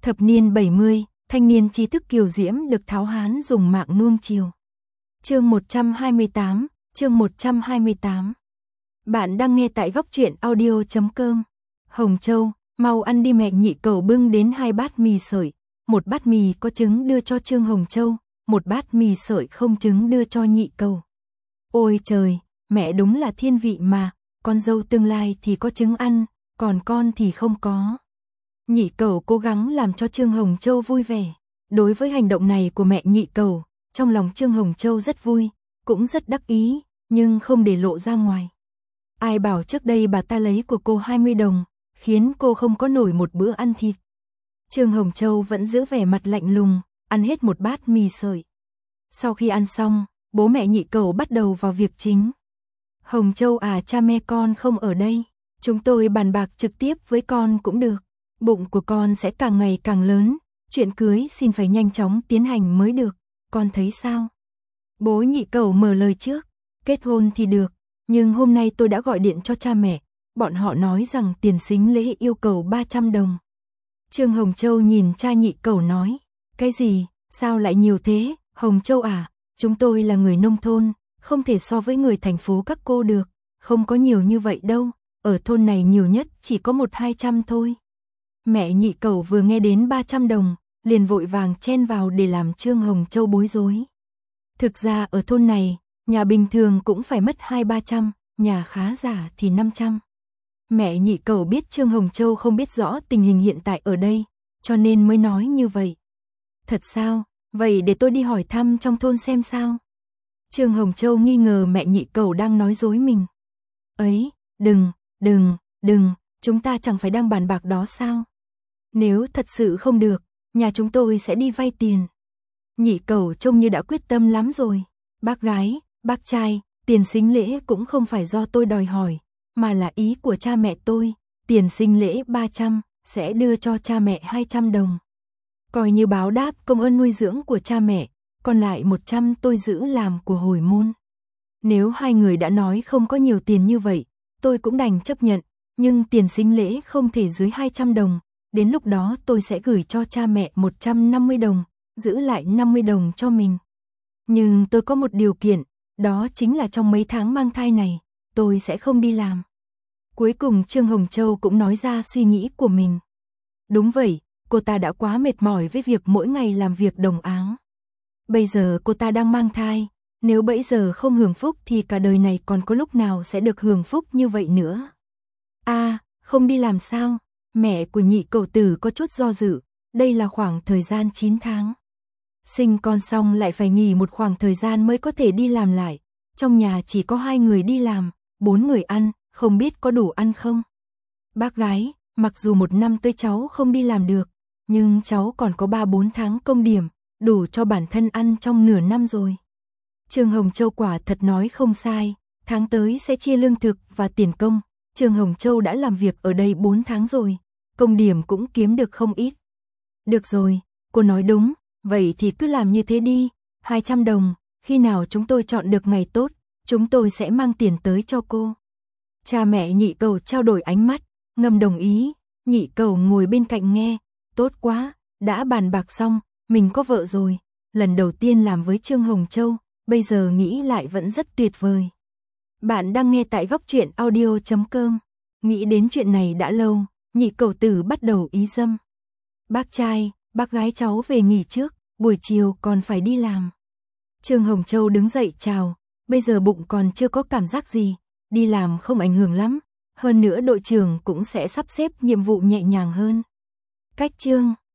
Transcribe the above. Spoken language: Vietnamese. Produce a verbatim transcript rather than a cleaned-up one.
Thập niên bảy mươi, thanh niên trí thức kiều diễm được tháo hán dùng mạng nuông chiều. Chương một trăm hai mươi tám, chương một trăm hai mươi tám. Bạn đang nghe tại góc truyện audio chấm com. Hồng Châu, mau ăn đi, mẹ Nhị Cẩu bưng đến hai bát mì sợi, một bát mì có trứng đưa cho Trương Hồng Châu, một bát mì sợi không trứng đưa cho Nhị Cẩu. Ôi trời, mẹ đúng là thiên vị mà, con dâu tương lai thì có trứng ăn, còn con thì không có. Nhị Cẩu cố gắng làm cho Trương Hồng Châu vui vẻ. Đối với hành động này của mẹ Nhị Cẩu, trong lòng Trương Hồng Châu rất vui, cũng rất đắc ý, nhưng không để lộ ra ngoài. Ai bảo trước đây bà ta lấy của cô hai mươi đồng, khiến cô không có nổi một bữa ăn thịt. Trương Hồng Châu vẫn giữ vẻ mặt lạnh lùng, ăn hết một bát mì sợi. Sau khi ăn xong, bố mẹ Nhị Cẩu bắt đầu vào việc chính. Hồng Châu à, cha mẹ con không ở đây, chúng tôi bàn bạc trực tiếp với con cũng được. Bụng của con sẽ càng ngày càng lớn, chuyện cưới xin phải nhanh chóng tiến hành mới được, con thấy sao? Bố Nhị Cẩu mở lời trước, kết hôn thì được, nhưng hôm nay tôi đã gọi điện cho cha mẹ, bọn họ nói rằng tiền sính lễ yêu cầu ba trăm đồng. Trương Hồng Châu nhìn cha Nhị Cẩu nói, cái gì, sao lại nhiều thế? Hồng Châu à, chúng tôi là người nông thôn, không thể so với người thành phố các cô được, không có nhiều như vậy đâu, ở thôn này nhiều nhất chỉ có một hai trăm thôi. Mẹ Nhị Cẩu vừa nghe đến ba trăm đồng, liền vội vàng chen vào để làm Trương Hồng Châu bối rối. Thực ra ở thôn này, nhà bình thường cũng phải mất hai ba trăm, nhà khá giả thì năm trăm. Mẹ Nhị Cẩu biết Trương Hồng Châu không biết rõ tình hình hiện tại ở đây, cho nên mới nói như vậy. Thật sao? Vậy để tôi đi hỏi thăm trong thôn xem sao. Trương Hồng Châu nghi ngờ mẹ Nhị Cẩu đang nói dối mình. Ấy, đừng, đừng, đừng, chúng ta chẳng phải đang bàn bạc đó sao? Nếu thật sự không được, nhà chúng tôi sẽ đi vay tiền. Nhị Cẩu trông như đã quyết tâm lắm rồi. Bác gái, bác trai, tiền sính lễ cũng không phải do tôi đòi hỏi, mà là ý của cha mẹ tôi, tiền sính lễ ba trăm, sẽ đưa cho cha mẹ hai trăm đồng. Coi như báo đáp công ơn nuôi dưỡng của cha mẹ, còn lại một trăm tôi giữ làm của hồi môn. Nếu hai người đã nói không có nhiều tiền như vậy, tôi cũng đành chấp nhận, nhưng tiền sính lễ không thể dưới hai trăm đồng, đến lúc đó tôi sẽ gửi cho cha mẹ một trăm năm mươi đồng, giữ lại năm mươi đồng cho mình. Nhưng tôi có một điều kiện, đó chính là trong mấy tháng mang thai này, tôi sẽ không đi làm. Cuối cùng Trương Hồng Châu cũng nói ra suy nghĩ của mình. Đúng vậy, cô ta đã quá mệt mỏi với việc mỗi ngày làm việc đồng áng. Bây giờ cô ta đang mang thai, nếu bấy giờ không hưởng phúc thì cả đời này còn có lúc nào sẽ được hưởng phúc như vậy nữa. À, không đi làm sao? Mẹ của Nhị Cẩu Tử có chút do dự, đây là khoảng thời gian chín tháng. Sinh con xong lại phải nghỉ một khoảng thời gian mới có thể đi làm lại. Trong nhà chỉ có hai người đi làm, bốn người ăn, không biết có đủ ăn không? Bác gái, mặc dù một năm tới cháu không đi làm được, nhưng cháu còn có ba bốn tháng công điểm, đủ cho bản thân ăn trong nửa năm rồi. Trương Hồng Châu quả thật nói không sai, tháng tới sẽ chia lương thực và tiền công. Trương Hồng Châu đã làm việc ở đây bốn tháng rồi, công điểm cũng kiếm được không ít. Được rồi, cô nói đúng, vậy thì cứ làm như thế đi, hai trăm đồng, khi nào chúng tôi chọn được ngày tốt, chúng tôi sẽ mang tiền tới cho cô. Cha mẹ Nhị Cẩu trao đổi ánh mắt, ngầm đồng ý, Nhị Cẩu ngồi bên cạnh nghe, tốt quá, đã bàn bạc xong, mình có vợ rồi, lần đầu tiên làm với Trương Hồng Châu, bây giờ nghĩ lại vẫn rất tuyệt vời. Bạn đang nghe tại góc truyện audio chấm com. Nghĩ đến chuyện này đã lâu, Nhị Cẩu Tử bắt đầu ý dâm. Bác trai, bác gái cháu về nghỉ trước, buổi chiều còn phải đi làm. Trương Hồng Châu đứng dậy chào, bây giờ bụng còn chưa có cảm giác gì, đi làm không ảnh hưởng lắm, hơn nữa đội trưởng cũng sẽ sắp xếp nhiệm vụ nhẹ nhàng hơn. Cách Trương